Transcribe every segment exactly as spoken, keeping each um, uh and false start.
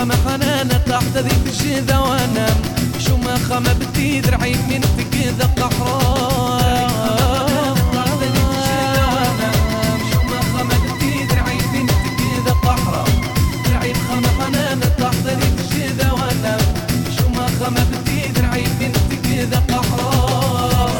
خما حنانة تحت ذي الجذا وانام شو ما خما بدي درعي من تكذا قحران ما بدي درعي بنت كذا قحران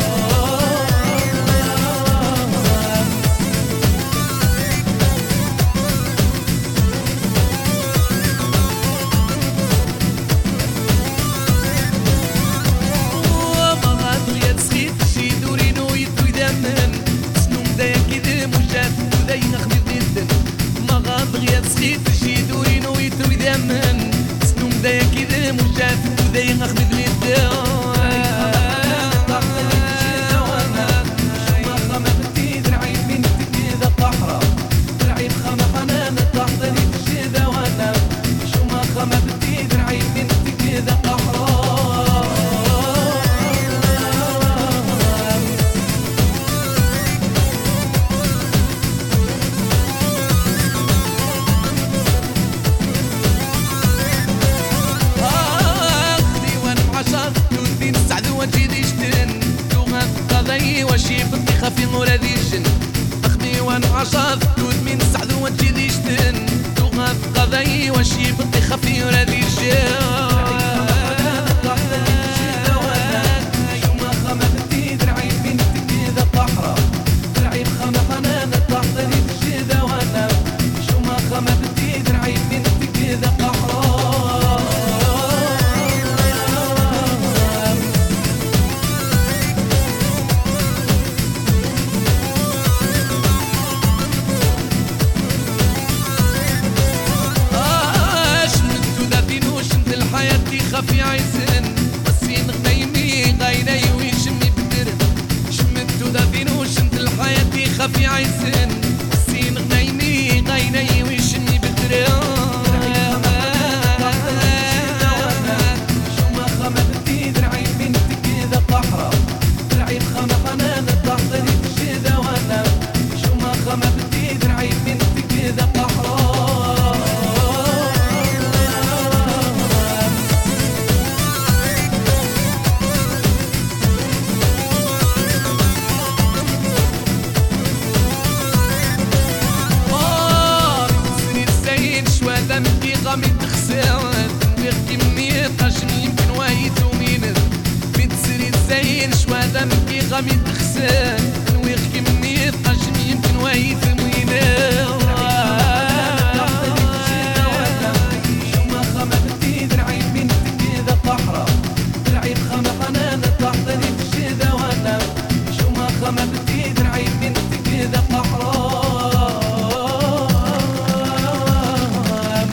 وما غادي تسخيت شي دوري نويت ويدمن سنو مدايا كذا مجات وداي نخدم جدا ما غادي تسخيت شي دوري نويت ويدمن سنو مدايا كذا مجات وداي نخدم وشي بطيخة في غورة ديشن أخدي وان عشاف دود من سعد وجي ديشتن تغاف قضي وشي بطيخة في غورة ديشن في عيسن بسين غنيمي غيني ويشمي بدرن شمتو دافينو شمت الحياة خفي عيسن بسين غنيمي غيني ويشمي بدرن شو ما خما بدي درعي بنت كذا قحرة درعي بخما حنانة تحت لي الجذا وانا شو ما خما بدي درعي بنت كذا قحرة غامي تخسر تنوير كمية قاشم يمكن وايد ومينر بتسري الزين شوادا مكي غامي تخسر تنوير كمية قاشم يمكن وايد ومينر شو ما خما بدي درعي بنت كذا قحرة درعي بخما حنانة تحت لي الجذا وانا شو ما خما